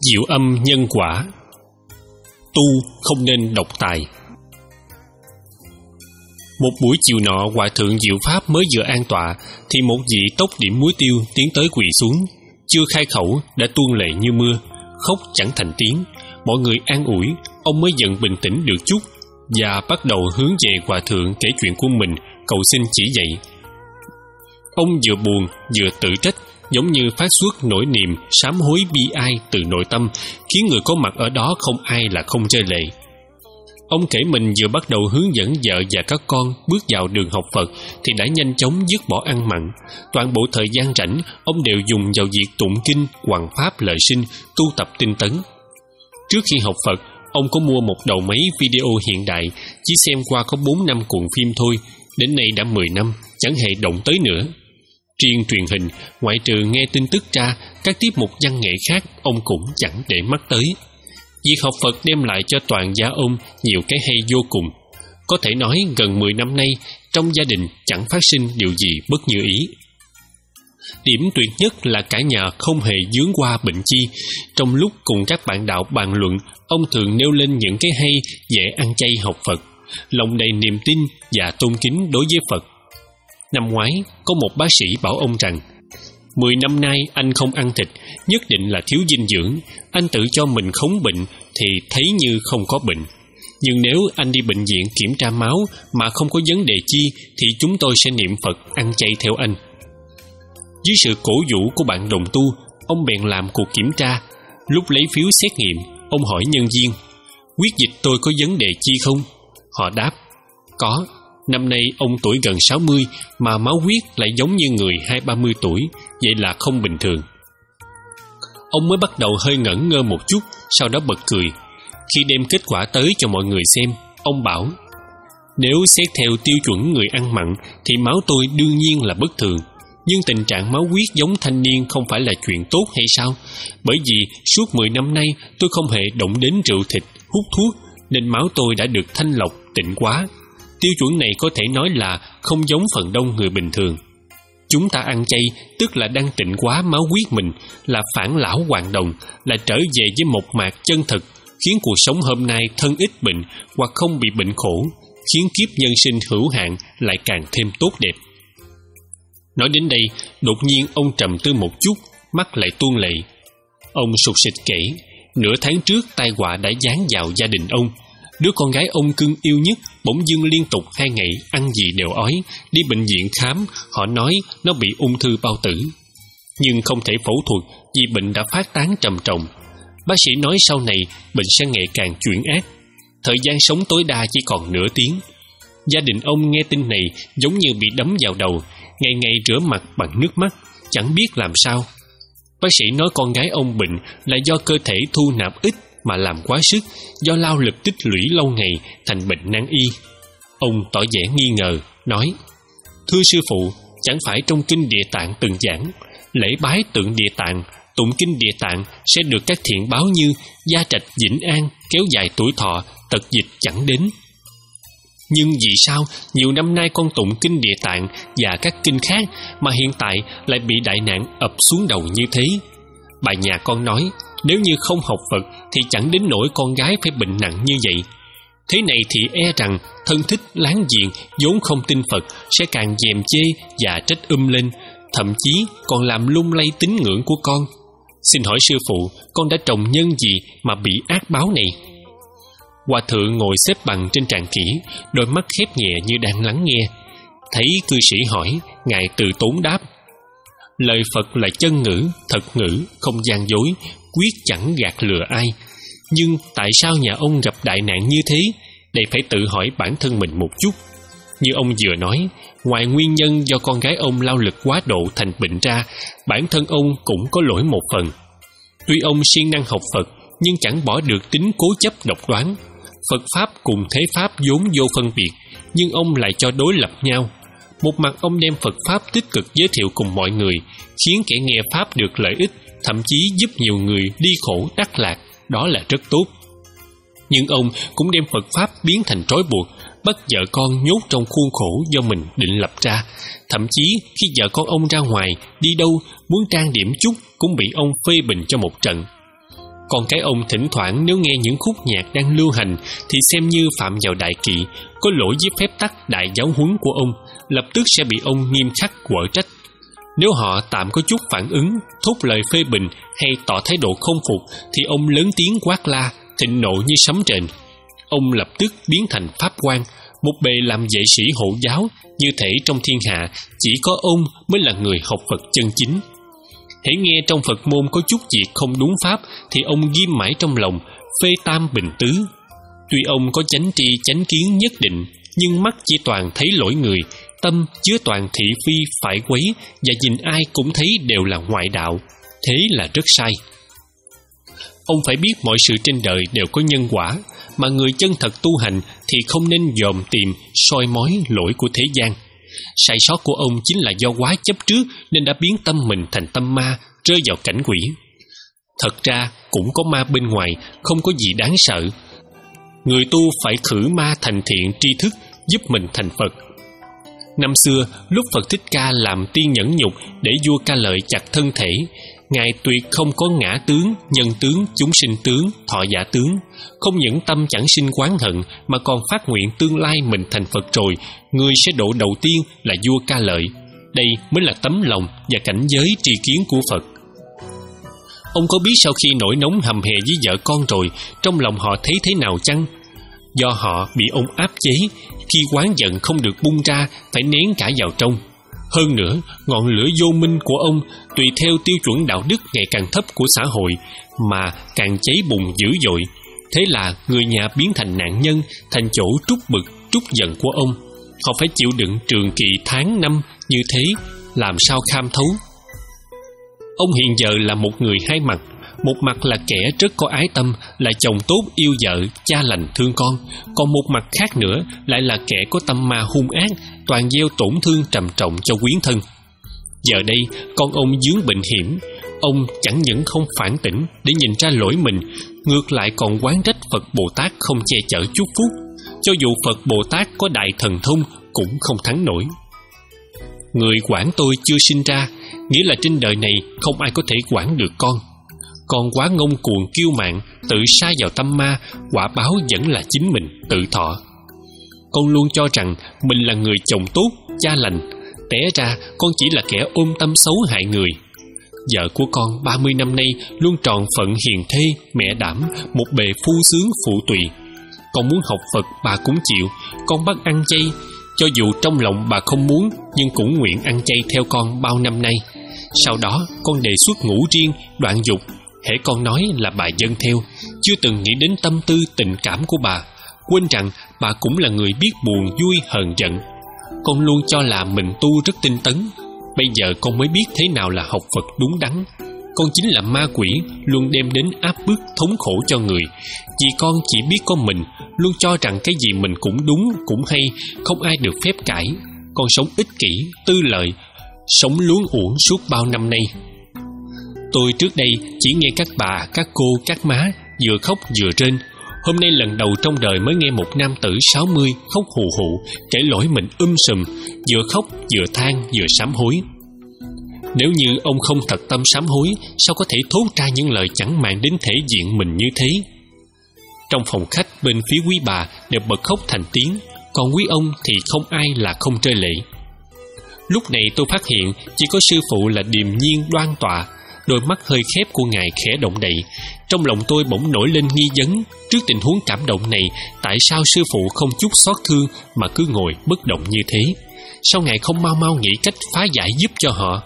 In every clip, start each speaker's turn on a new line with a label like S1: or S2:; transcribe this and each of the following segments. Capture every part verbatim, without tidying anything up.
S1: Diệu âm nhân quả. Tu không nên độc tài. Một buổi chiều nọ, hòa thượng Diệu Pháp mới vừa an tọa thì một vị tốc điểm muối tiêu tiến tới quỳ xuống, chưa khai khẩu đã tuôn lệ như mưa, khóc chẳng thành tiếng. Mọi người an ủi, ông mới dần bình tĩnh được chút và bắt đầu hướng về hòa thượng kể chuyện của mình, cầu xin chỉ dạy. Ông vừa buồn vừa tự trách, giống như phát xuất nỗi niềm sám hối bi ai từ nội tâm, khiến người có mặt ở đó không ai là không rơi lệ. Ông kể mình vừa bắt đầu hướng dẫn vợ và các con bước vào đường học Phật thì đã nhanh chóng dứt bỏ ăn mặn. Toàn bộ thời gian rảnh, ông đều dùng vào việc tụng kinh, hoằng pháp lợi sinh, tu tập tinh tấn. Trước khi học Phật, ông có mua một đầu máy video hiện đại, chỉ xem qua có bốn năm cuộn phim thôi, đến nay đã mười năm, chẳng hề động tới nữa. Riêng truyền hình, ngoại trừ nghe tin tức ra, các tiết mục văn nghệ khác ông cũng chẳng để mắt tới. Việc học Phật đem lại cho toàn gia ông nhiều cái hay vô cùng. Có thể nói gần mười năm nay, trong gia đình chẳng phát sinh điều gì bất như ý. Điểm tuyệt nhất là cả nhà không hề vướng qua bệnh chi. Trong lúc cùng các bạn đạo bàn luận, ông thường nêu lên những cái hay dễ ăn chay học Phật, lòng đầy niềm tin và tôn kính đối với Phật. Năm ngoái, có một bác sĩ bảo ông rằng Mười năm nay anh không ăn thịt, nhất định là thiếu dinh dưỡng. Anh tự cho mình khống bệnh thì thấy như không có bệnh. Nhưng nếu anh đi bệnh viện kiểm tra máu mà không có vấn đề chi thì chúng tôi sẽ niệm Phật ăn chay theo anh. Dưới sự cổ vũ của bạn đồng tu, ông bèn làm cuộc kiểm tra. Lúc lấy phiếu xét nghiệm, ông hỏi nhân viên: huyết dịch tôi có vấn đề chi không? Họ đáp: có. Năm nay ông tuổi gần sáu mươi mà máu huyết lại giống như người hai ba mươi tuổi, vậy là không bình thường. Ông mới bắt đầu hơi ngẩn ngơ một chút, sau đó bật cười. Khi đem kết quả tới cho mọi người xem, ông bảo: nếu xét theo tiêu chuẩn người ăn mặn thì máu tôi đương nhiên là bất thường. Nhưng tình trạng máu huyết giống thanh niên không phải là chuyện tốt hay sao? Bởi vì suốt mười năm nay tôi không hề động đến rượu thịt, hút thuốc, nên máu tôi đã được thanh lọc, tịnh hóa. Tiêu chuẩn này có thể nói là không giống phần đông người bình thường. Chúng ta ăn chay tức là đang tịnh hóa máu huyết mình, là phản lão hoàn đồng, là trở về với một mạc chân thực, khiến cuộc sống hôm nay thân ít bệnh hoặc không bị bệnh khổ, khiến kiếp nhân sinh hữu hạn lại càng thêm tốt đẹp. Nói đến đây, đột nhiên ông trầm tư một chút, mắt lại tuôn lệ. Ông sụt sịt kể, nửa tháng trước tai họa đã giáng vào gia đình ông. Đứa con gái ông cưng yêu nhất bỗng dưng liên tục hai ngày ăn gì đều ói, đi bệnh viện khám, họ nói nó bị ung thư bao tử. Nhưng không thể phẫu thuật vì bệnh đã phát tán trầm trọng. Bác sĩ nói sau này bệnh sẽ ngày càng chuyển ác, thời gian sống tối đa chỉ còn nửa tiếng. Gia đình ông nghe tin này giống như bị đấm vào đầu, ngày ngày rửa mặt bằng nước mắt, chẳng biết làm sao. Bác sĩ nói con gái ông bệnh là do cơ thể thu nạp ít mà làm quá sức, do lao lực tích lũy lâu ngày thành bệnh nan y. Ông tỏ vẻ nghi ngờ, nói: thưa sư phụ, chẳng phải trong kinh Địa Tạng từng giảng lễ bái tượng Địa Tạng, tụng kinh Địa Tạng sẽ được các thiện báo như gia trạch vĩnh an, kéo dài tuổi thọ, tật dịch chẳng đến. Nhưng vì sao nhiều năm nay con tụng kinh Địa Tạng và các kinh khác mà hiện tại lại bị đại nạn ập xuống đầu như thế? Bà nhà con nói, nếu như không học Phật thì chẳng đến nỗi con gái phải bệnh nặng như vậy. Thế này thì e rằng thân thích láng giềng vốn không tin Phật sẽ càng dèm chê và trách um lên, thậm chí còn làm lung lay tín ngưỡng của con. Xin hỏi sư phụ, con đã trồng nhân gì mà bị ác báo này? Hòa thượng ngồi xếp bằng trên tràng kỹ, đôi mắt khép nhẹ như đang lắng nghe. Thấy cư sĩ hỏi, ngài từ tốn đáp: lời Phật là chân ngữ, thật ngữ, không gian dối, quyết chẳng gạt lừa ai. Nhưng tại sao nhà ông gặp đại nạn như thế? Đây phải tự hỏi bản thân mình một chút. Như ông vừa nói, ngoài nguyên nhân do con gái ông lao lực quá độ thành bệnh ra, bản thân ông cũng có lỗi một phần. Tuy ông siêng năng học Phật, nhưng chẳng bỏ được tính cố chấp độc đoán. Phật Pháp cùng thế Pháp vốn vô phân biệt, nhưng ông lại cho đối lập nhau. Một mặt ông đem Phật Pháp tích cực giới thiệu cùng mọi người, khiến kẻ nghe Pháp được lợi ích, thậm chí giúp nhiều người đi khổ đắc lạc, đó là rất tốt. Nhưng ông cũng đem Phật Pháp biến thành trói buộc, bắt vợ con nhốt trong khuôn khổ do mình định lập ra. Thậm chí khi vợ con ông ra ngoài, đi đâu, muốn trang điểm chút cũng bị ông phê bình cho một trận. Còn cái ông thỉnh thoảng nếu nghe những khúc nhạc đang lưu hành thì xem như phạm vào đại kỵ, có lỗi với phép tắc đại giáo huấn của ông, lập tức sẽ bị ông nghiêm khắc quở trách. Nếu họ tạm có chút phản ứng, thốt lời phê bình hay tỏ thái độ không phục thì ông lớn tiếng quát la, thịnh nộ như sấm rền. Ông lập tức biến thành pháp quan, một bề làm vệ sĩ hộ giáo, như thể trong thiên hạ chỉ có ông mới là người học Phật chân chính. Hễ nghe trong Phật môn có chút việc không đúng pháp thì ông ghim mãi trong lòng, phê tam bình tứ. Tuy ông có chánh tri chánh kiến nhất định, nhưng mắt chỉ toàn thấy lỗi người, tâm chứa toàn thị phi phải quấy, và nhìn ai cũng thấy đều là ngoại đạo. Thế là rất sai. Ông phải biết mọi sự trên đời đều có nhân quả, mà người chân thật tu hành thì không nên dòm tìm, soi mói lỗi của thế gian. Sai sót của ông chính là do quá chấp trước nên đã biến tâm mình thành tâm ma, rơi vào cảnh quỷ. Thật ra cũng có ma bên ngoài, không có gì đáng sợ. Người tu phải khử ma thành thiện tri thức, giúp mình thành Phật. Năm xưa, lúc Phật Thích Ca làm tiên nhẫn nhục để vua Ca Lợi chặt thân thể, Ngài tuyệt không có ngã tướng, nhân tướng, chúng sinh tướng, thọ giả tướng. Không những tâm chẳng sinh oán hận mà còn phát nguyện tương lai mình thành Phật rồi, người sẽ độ đầu tiên là vua Ca Lợi. Đây mới là tấm lòng và cảnh giới tri kiến của Phật. Ông có biết sau khi nổi nóng hầm hè với vợ con rồi, trong lòng họ thấy thế nào chăng? Do họ bị ông áp chế, khi oán giận không được bung ra, phải nén cả vào trong. Hơn nữa, ngọn lửa vô minh của ông tùy theo tiêu chuẩn đạo đức ngày càng thấp của xã hội mà càng cháy bùng dữ dội. Thế là người nhà biến thành nạn nhân, thành chỗ trút bực, trút giận của ông. Họ phải chịu đựng trường kỳ tháng năm như thế, làm sao kham thấu. Ông hiện giờ là một người hai mặt. Một mặt là kẻ rất có ái tâm, là chồng tốt yêu vợ, cha lành thương con. Còn một mặt khác nữa lại là kẻ có tâm ma hung ác, toàn gieo tổn thương trầm trọng cho quyến thân. Giờ đây con ông vướng bệnh hiểm. Ông chẳng những không phản tỉnh để nhìn ra lỗi mình, ngược lại còn oán trách Phật Bồ Tát không che chở chúc phúc. Cho dù Phật Bồ Tát có đại thần thông cũng không thắng nổi. Người quản tôi chưa sinh ra, nghĩa là trên đời này không ai có thể quản được con. Con quá ngông cuồng kiêu mạn, tự sa vào tâm ma, quả báo vẫn là chính mình tự thọ. Con luôn cho rằng mình là người chồng tốt, cha lành. Té ra con chỉ là kẻ ôm tâm xấu hại người. Vợ của con ba mươi năm nay luôn tròn phận hiền thê, mẹ đảm, một bề phu sướng phụ tùy. Con muốn học Phật bà cũng chịu. Con bắt ăn chay, cho dù trong lòng bà không muốn, nhưng cũng nguyện ăn chay theo con bao năm nay. Sau đó con đề xuất ngủ riêng, đoạn dục. Hễ con nói là bà dâng theo, chưa từng nghĩ đến tâm tư tình cảm của bà, quên rằng bà cũng là người biết buồn vui hờn giận. Con luôn cho là mình tu rất tinh tấn. Bây giờ con mới biết thế nào là học Phật đúng đắn. Con chính là ma quỷ, luôn đem đến áp bức thống khổ cho người. Vì con chỉ biết có mình, luôn cho rằng cái gì mình cũng đúng, cũng hay, không ai được phép cãi. Con sống ích kỷ, tư lợi, sống luống uổng suốt bao năm nay. Tôi trước đây chỉ nghe các bà, các cô, các má vừa khóc vừa rên. Hôm nay lần đầu trong đời mới nghe một nam tử sáu mươi khóc hù hụ, kể lỗi mình um sùm, vừa khóc vừa than vừa sám hối. Nếu như ông không thật tâm sám hối, sao có thể thốt ra những lời chẳng màng đến thể diện mình như thế? Trong phòng khách bên phía quý bà đều bật khóc thành tiếng, còn quý ông thì không ai là không rơi lệ. Lúc này tôi phát hiện chỉ có sư phụ là điềm nhiên đoan tọa. Đôi mắt hơi khép của ngài khẽ động đậy. Trong lòng tôi bỗng nổi lên nghi vấn. Trước tình huống cảm động này, tại sao sư phụ không chút xót thương mà cứ ngồi bất động như thế? Sao ngài không mau mau nghĩ cách phá giải giúp cho họ?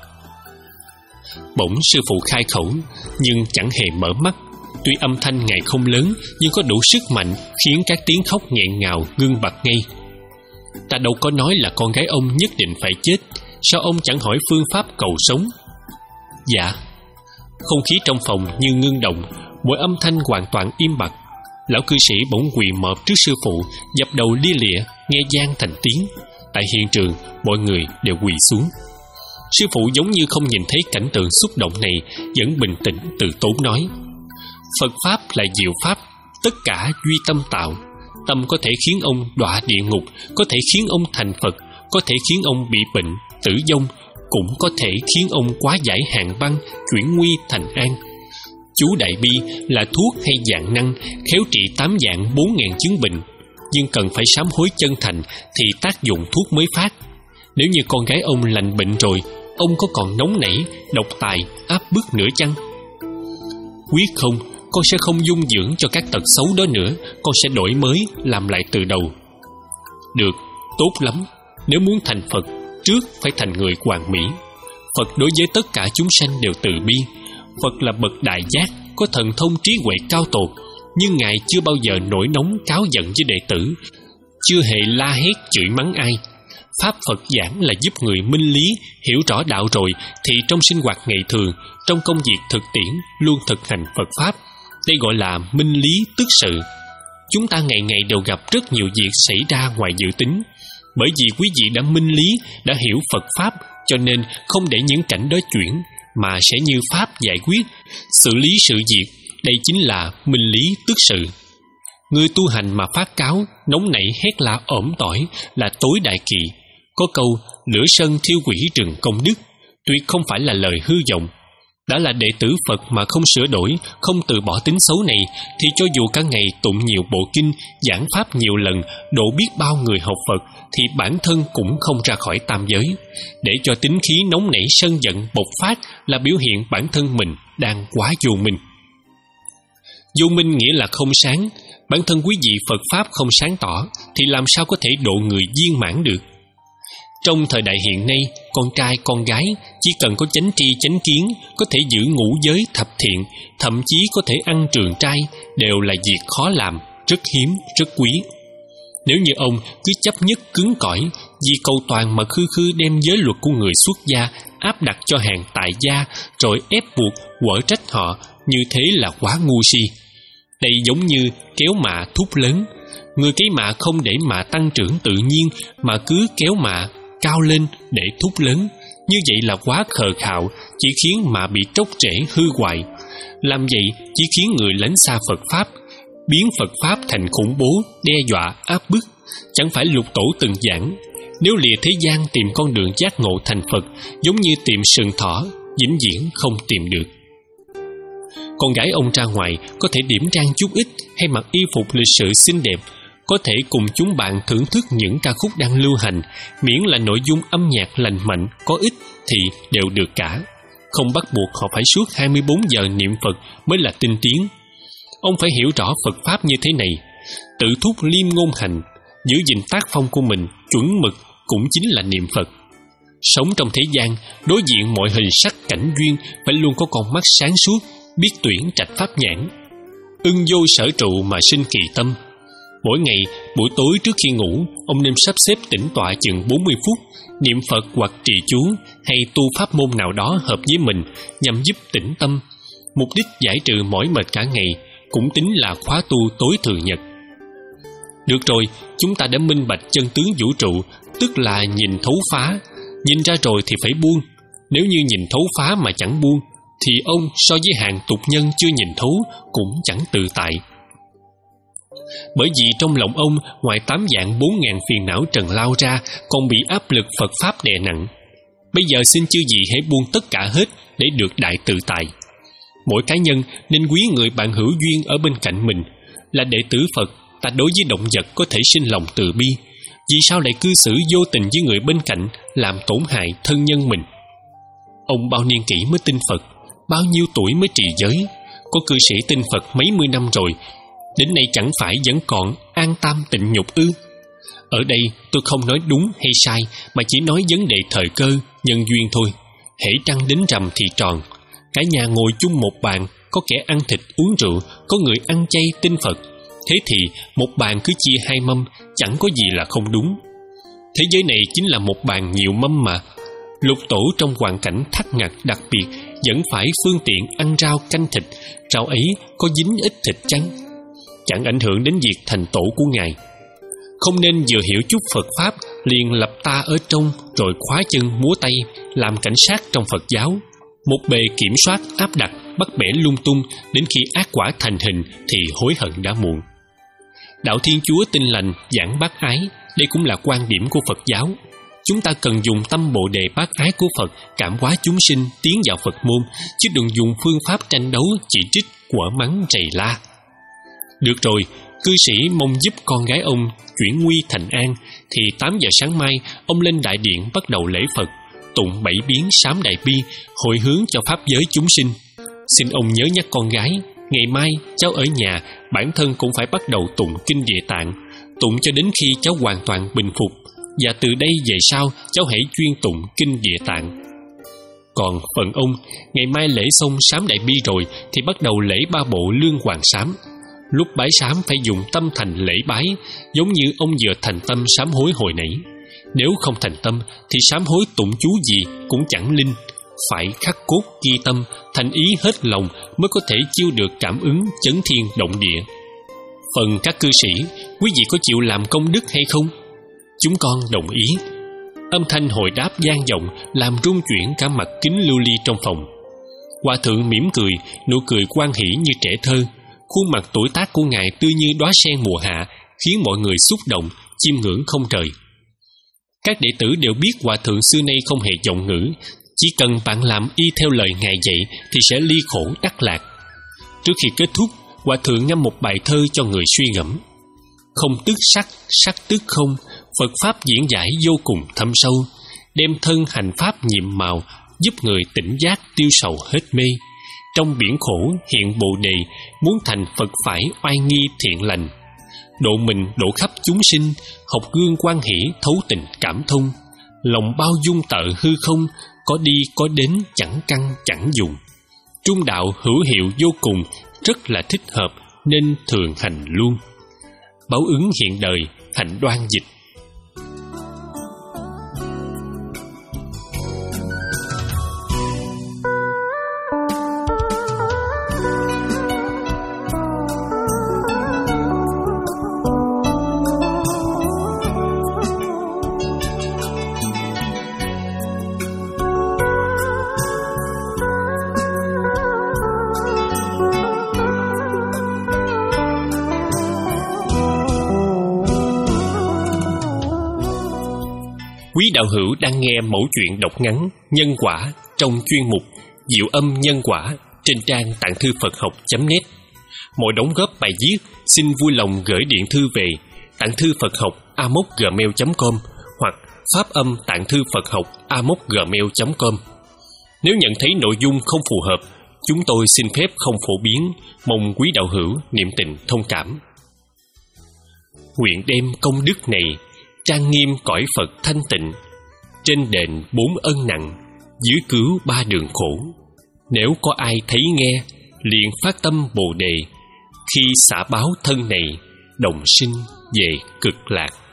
S1: Bỗng sư phụ khai khẩu, nhưng chẳng hề mở mắt. Tuy âm thanh ngài không lớn, nhưng có đủ sức mạnh khiến các tiếng khóc nghẹn ngào ngưng bặt ngay. Ta đâu có nói là con gái ông nhất định phải chết. Sao ông chẳng hỏi phương pháp cầu sống? Dạ. Không khí trong phòng như ngưng động, mọi âm thanh hoàn toàn im bặt. Lão cư sĩ bỗng quỳ mọp trước sư phụ, dập đầu lia lịa, nghe vang thành tiếng. Tại hiện trường, mọi người đều quỳ xuống. Sư phụ giống như không nhìn thấy cảnh tượng xúc động này, vẫn bình tĩnh từ tốn nói: Phật Pháp là diệu Pháp, tất cả duy tâm tạo. Tâm có thể khiến ông đọa địa ngục, có thể khiến ông thành Phật, có thể khiến ông bị bệnh, tử vong, cũng có thể khiến ông quá giải hạn băng, chuyển nguy thành an. chú Đại Bi là thuốc hay dạng năng, khéo trị tám dạng bốn ngàn chứng bệnh, nhưng cần phải sám hối chân thành thì tác dụng thuốc mới phát. Nếu như con gái ông lành bệnh rồi, ông có còn nóng nảy, độc tài, áp bức nữa chăng? Quyết không, con sẽ không dung dưỡng cho các tật xấu đó nữa, con sẽ đổi mới, làm lại từ đầu. Được, tốt lắm. Nếu muốn thành Phật, trước phải thành người hoàn mỹ. Phật đối với tất cả chúng sanh đều từ bi. Phật là bậc đại giác, có thần thông trí huệ cao tột, nhưng Ngài chưa bao giờ nổi nóng cáu giận với đệ tử, chưa hề la hét chửi mắng ai. Pháp Phật giảng là giúp người minh lý, hiểu rõ đạo rồi thì trong sinh hoạt ngày thường, trong công việc thực tiễn luôn thực hành Phật Pháp. Đây gọi là minh lý tức sự. Chúng ta ngày ngày đều gặp rất nhiều việc xảy ra ngoài dự tính. Bởi vì quý vị đã minh lý, đã hiểu Phật Pháp, cho nên không để những cảnh đó chuyển, mà sẽ như Pháp giải quyết, xử lý sự việc. Đây chính là minh lý tức sự. Người tu hành mà phát cáo, nóng nảy hét la ỏm tỏi là tối đại kỵ. Có câu lửa sân thiêu quỷ rừng công đức, tuyệt không phải là lời hư vọng. Đã là đệ tử Phật mà không sửa đổi, không từ bỏ tính xấu này, thì cho dù cả ngày tụng nhiều bộ kinh, giảng pháp nhiều lần, độ biết bao người học Phật, thì bản thân cũng không ra khỏi tam giới. Để cho tính khí nóng nảy sân giận bộc phát là biểu hiện bản thân mình đang quá vô minh. Vô minh nghĩa là không sáng. Bản thân quý vị Phật Pháp không sáng tỏ, thì làm sao có thể độ người viên mãn được? Trong thời đại hiện nay, con trai con gái chỉ cần có chánh tri chánh kiến, có thể giữ ngũ giới thập thiện, thậm chí có thể ăn trường trai, đều là việc khó làm, rất hiếm, rất quý. Nếu như ông cứ chấp nhất cứng cỏi, vì cầu toàn mà khư khư đem giới luật của người xuất gia áp đặt cho hàng tại gia, rồi ép buộc quở trách họ, như thế là quá ngu si. Đây giống như kéo mạ thúc lớn. Người cấy mạ không để mạ tăng trưởng tự nhiên, mà cứ kéo mạ cao lên để thúc lớn. Như vậy là quá khờ khạo, chỉ khiến mạ bị tróc trễ hư hoại. Làm vậy chỉ khiến người lánh xa Phật Pháp, biến Phật Pháp thành khủng bố, đe dọa, áp bức. Chẳng phải Lục Tổ từng giảng, nếu lìa thế gian tìm con đường giác ngộ thành Phật, giống như tìm sừng thỏ, vĩnh viễn không tìm được. Con gái ông ra ngoài có thể điểm trang chút ít, hay mặc y phục lịch sự xinh đẹp, có thể cùng chúng bạn thưởng thức những ca khúc đang lưu hành, miễn là nội dung âm nhạc lành mạnh, có ích thì đều được cả. Không bắt buộc họ phải suốt hai mươi bốn giờ niệm Phật mới là tinh tiến. Ông phải hiểu rõ Phật Pháp như thế này: tự thúc liêm ngôn hành, giữ gìn tác phong của mình chuẩn mực cũng chính là niệm Phật. Sống trong thế gian, đối diện mọi hình sắc cảnh duyên, phải luôn có con mắt sáng suốt, biết tuyển trạch pháp nhãn. Ưng vô sở trụ mà sinh kỳ tâm. Mỗi ngày, buổi tối trước khi ngủ, ông nên sắp xếp tĩnh tọa chừng bốn mươi phút, niệm Phật hoặc trì chú, hay tu pháp môn nào đó hợp với mình, nhằm giúp tĩnh tâm. Mục đích giải trừ mỏi mệt cả ngày, cũng tính là khóa tu tối thượng nhật. Được rồi, chúng ta đã minh bạch chân tướng vũ trụ, tức là nhìn thấu phá. Nhìn ra rồi thì phải buông. Nếu như nhìn thấu phá mà chẳng buông, thì ông so với hàng tục nhân chưa nhìn thấu cũng chẳng tự tại. Bởi vì trong lòng ông, ngoài tám dạng bốn ngàn phiền não trần lao ra, còn bị áp lực Phật Pháp đè nặng. Bây giờ xin chư vị hãy buông tất cả hết để được đại tự tại. Mỗi cá nhân nên quý người bạn hữu duyên ở bên cạnh mình. Là đệ tử Phật, ta đối với động vật có thể sinh lòng từ bi. Vì sao lại cư xử vô tình với người bên cạnh, làm tổn hại thân nhân mình? Ông bao niên kỷ mới tin Phật, bao nhiêu tuổi mới trì giới? Có cư sĩ tin Phật mấy mươi năm rồi, đến nay chẳng phải vẫn còn an tam tịnh nhục ư? Ở đây tôi không nói đúng hay sai, mà chỉ nói vấn đề thời cơ, nhân duyên thôi. Hễ trăng đến rằm thì tròn. Cả nhà ngồi chung một bàn, có kẻ ăn thịt uống rượu, có người ăn chay tin Phật. Thế thì một bàn cứ chia hai mâm, chẳng có gì là không đúng. Thế giới này chính là một bàn nhiều mâm mà. Lục Tổ trong hoàn cảnh thắt ngặt đặc biệt vẫn phải phương tiện ăn rau canh thịt. Rau ấy có dính ít thịt chăng? Chẳng ảnh hưởng đến việc thành tổ của Ngài. Không nên vừa hiểu chút Phật Pháp liền lập ta ở trong, rồi khóa chân múa tay làm cảnh sát trong Phật giáo. Một bề kiểm soát áp đặt, bắt bẻ lung tung, đến khi ác quả thành hình thì hối hận đã muộn. Đạo Thiên Chúa Tin Lành giảng bác ái, đây cũng là quan điểm của Phật giáo. chúng ta cần dùng tâm Bồ đề bác ái của Phật cảm hóa chúng sinh tiến vào Phật môn, chứ đừng dùng phương pháp tranh đấu, chỉ trích, quở mắng, rầy la. Được rồi, cư sĩ mong giúp con gái ông chuyển nguy thành an, thì tám giờ sáng mai ông lên đại điện bắt đầu lễ Phật, tụng bảy biến sám đại bi, hồi hướng cho pháp giới chúng sinh. Xin ông nhớ nhắc con gái, ngày mai cháu ở nhà, bản thân cũng phải bắt đầu tụng kinh Địa Tạng, tụng cho đến khi cháu hoàn toàn bình phục, và từ đây về sau cháu hãy chuyên tụng kinh Địa Tạng. Còn phần ông, ngày mai lễ xong sám đại bi rồi thì bắt đầu lễ ba bộ lương hoàng sám. Lúc bái sám phải dùng tâm thành lễ bái, giống như ông vừa thành tâm sám hối hồi nãy. Nếu không thành tâm thì sám hối tụng chú gì cũng chẳng linh. Phải khắc cốt ghi tâm, thành ý hết lòng mới có thể chiêu được cảm ứng chấn thiên động địa. Phần các cư sĩ, quý vị có chịu làm công đức hay không? Chúng con đồng ý. Âm thanh hồi đáp vang vọng làm rung chuyển cả mặt kính lưu ly trong phòng. Hòa thượng mỉm cười, nụ cười hoan hỷ như trẻ thơ. Khuôn mặt tuổi tác của ngài tươi như đóa sen mùa hạ, khiến mọi người xúc động, chiêm ngưỡng không rời. Các đệ tử đều biết hòa thượng xưa nay không hề vọng ngữ, chỉ cần bạn làm y theo lời ngài dạy thì sẽ ly khổ đắc lạc. Trước khi kết thúc, hòa thượng ngâm một bài thơ cho người suy ngẫm. Không tức sắc, sắc tức không, Phật pháp diễn giải vô cùng thâm sâu, đem thân hành pháp nhiệm màu, giúp người tỉnh giác tiêu sầu hết mê. Trong biển khổ hiện Bồ đề, muốn thành Phật phải oai nghi thiện lành. Độ mình độ khắp chúng sinh, học gương quan hỷ thấu tình cảm thông. Lòng bao dung tợ hư không, có đi có đến chẳng căn chẳng dùng. Trung đạo hữu hiệu vô cùng, rất là thích hợp nên thường hành luôn. Báo ứng hiện đời, hạnh đoan dịch. Quý đạo hữu đang nghe mẫu chuyện đọc ngắn Nhân Quả trong chuyên mục Diệu Âm Nhân Quả trên trang tạng thư Phật học chấm net. Mọi đóng góp bài viết xin vui lòng gửi điện thư về tạng thư Phật học a m o c gmail chấm com hoặc pháp âm tạng thư Phật học a m o c gmail chấm com. Nếu nhận thấy nội dung không phù hợp, chúng tôi xin phép không phổ biến, mong quý đạo hữu niệm tình thông cảm. Nguyện đem công đức này trang nghiêm cõi Phật thanh tịnh, trên đền bốn ân nặng, dưới cứu ba đường khổ. Nếu có ai thấy nghe, liền phát tâm Bồ đề, khi xả báo thân này, đồng sinh về cực lạc.